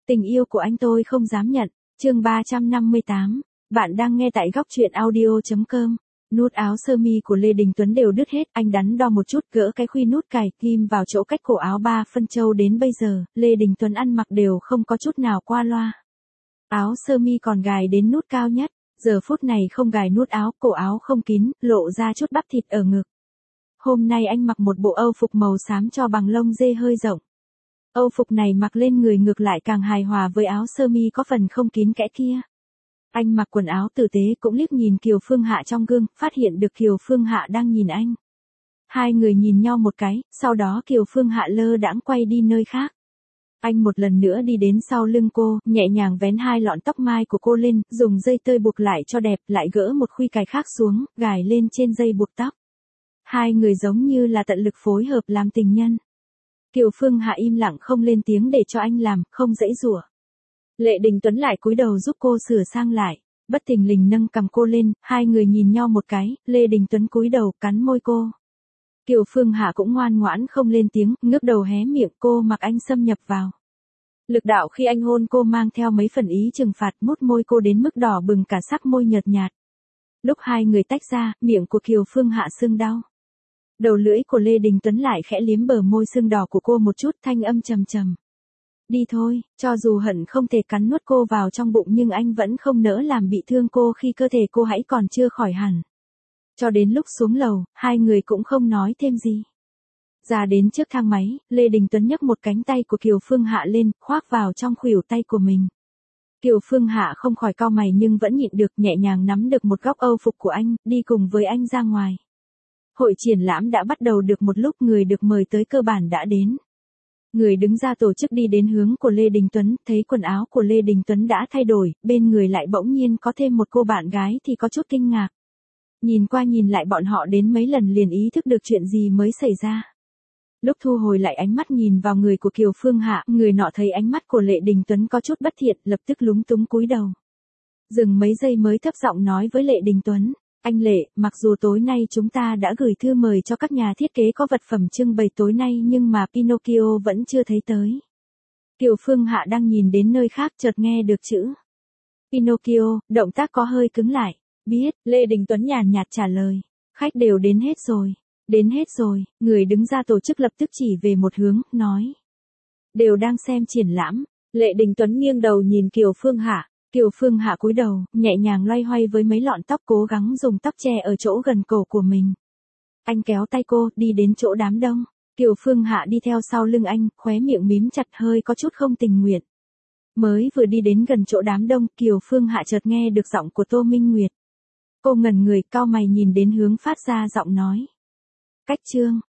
Tình yêu của anh tôi không dám nhận. Chương 358. Bạn đang nghe tại góc truyện audio.com. Nút áo sơ mi của Lê Đình Tuấn đều đứt hết, anh đắn đo một chút gỡ cái khuy nút cài kim vào chỗ cách cổ áo 3 phân châu. Đến bây giờ, Lê Đình Tuấn ăn mặc đều không có chút nào qua loa. Áo sơ mi còn gài đến nút cao nhất, giờ phút này không gài nút áo, cổ áo không kín, lộ ra chút bắp thịt ở ngực. Hôm nay anh mặc một bộ âu phục màu xám cho bằng lông dê hơi rộng. Âu phục này mặc lên người ngược lại càng hài hòa với áo sơ mi có phần không kín kẽ kia. Anh mặc quần áo tử tế cũng liếc nhìn Kiều Phương Hạ trong gương, phát hiện được Kiều Phương Hạ đang nhìn anh. Hai người nhìn nhau một cái, sau đó Kiều Phương Hạ lơ đãng quay đi nơi khác. Anh một lần nữa đi đến sau lưng cô, nhẹ nhàng vén hai lọn tóc mai của cô lên, dùng dây tơi buộc lại cho đẹp, lại gỡ một khuy cài khác xuống, gài lên trên dây buộc tóc. Hai người giống như là tận lực phối hợp làm tình nhân. Kiều Phương Hạ im lặng không lên tiếng để cho anh làm, không giãy giụa. Lê Đình Tuấn lại cúi đầu giúp cô sửa sang lại, bất thình lình nâng cằm cô lên, hai người nhìn nhau một cái, Lê Đình Tuấn cúi đầu cắn môi cô. Kiều Phương Hạ cũng ngoan ngoãn không lên tiếng, ngước đầu hé miệng, cô mặc anh xâm nhập vào. Lực đạo khi anh hôn cô mang theo mấy phần ý trừng phạt, mút môi cô đến mức đỏ bừng cả sắc môi nhợt nhạt. Lúc hai người tách ra, miệng của Kiều Phương Hạ sưng đau. Đầu lưỡi của Lê Đình Tuấn lại khẽ liếm bờ môi sưng đỏ của cô một chút, thanh âm trầm trầm. Đi thôi, cho dù hận không thể cắn nuốt cô vào trong bụng nhưng anh vẫn không nỡ làm bị thương cô khi cơ thể cô hãy còn chưa khỏi hẳn. Cho đến lúc xuống lầu, hai người cũng không nói thêm gì. Ra đến trước thang máy, Lê Đình Tuấn nhấc một cánh tay của Kiều Phương Hạ lên, khoác vào trong khuỷu tay của mình. Kiều Phương Hạ không khỏi cau mày nhưng vẫn nhịn được, nhẹ nhàng nắm được một góc âu phục của anh, đi cùng với anh ra ngoài. Hội triển lãm đã bắt đầu được một lúc, người được mời tới cơ bản đã đến. Người đứng ra tổ chức đi đến hướng của Lê Đình Tuấn, thấy quần áo của Lê Đình Tuấn đã thay đổi, bên người lại bỗng nhiên có thêm một cô bạn gái thì có chút kinh ngạc. Nhìn qua nhìn lại bọn họ đến mấy lần liền ý thức được chuyện gì mới xảy ra. Lúc thu hồi lại ánh mắt nhìn vào người của Kiều Phương Hạ, người nọ thấy ánh mắt của Lê Đình Tuấn có chút bất thiện, lập tức lúng túng cúi đầu. Dừng mấy giây mới thấp giọng nói với Lê Đình Tuấn. Anh Lệ, mặc dù tối nay chúng ta đã gửi thư mời cho các nhà thiết kế có vật phẩm trưng bày tối nay nhưng mà Pinocchio vẫn chưa thấy tới. Kiều Phương Hạ đang nhìn đến nơi khác chợt nghe được chữ Pinocchio, động tác có hơi cứng lại. Biết, Lê Đình Tuấn nhàn nhạt trả lời. Khách đều đến hết rồi. Đến hết rồi, người đứng ra tổ chức lập tức chỉ về một hướng, nói. Đều đang xem triển lãm. Lê Đình Tuấn nghiêng đầu nhìn Kiều Phương Hạ. Kiều Phương Hạ cúi đầu, nhẹ nhàng loay hoay với mấy lọn tóc, cố gắng dùng tóc che ở chỗ gần cổ của mình. Anh kéo tay cô, đi đến chỗ đám đông. Kiều Phương Hạ đi theo sau lưng anh, khóe miệng mím chặt hơi có chút không tình nguyện. Mới vừa đi đến gần chỗ đám đông, Kiều Phương Hạ chợt nghe được giọng của Tô Minh Nguyệt. Cô ngẩn người, cau mày nhìn đến hướng phát ra giọng nói. Cách Trương,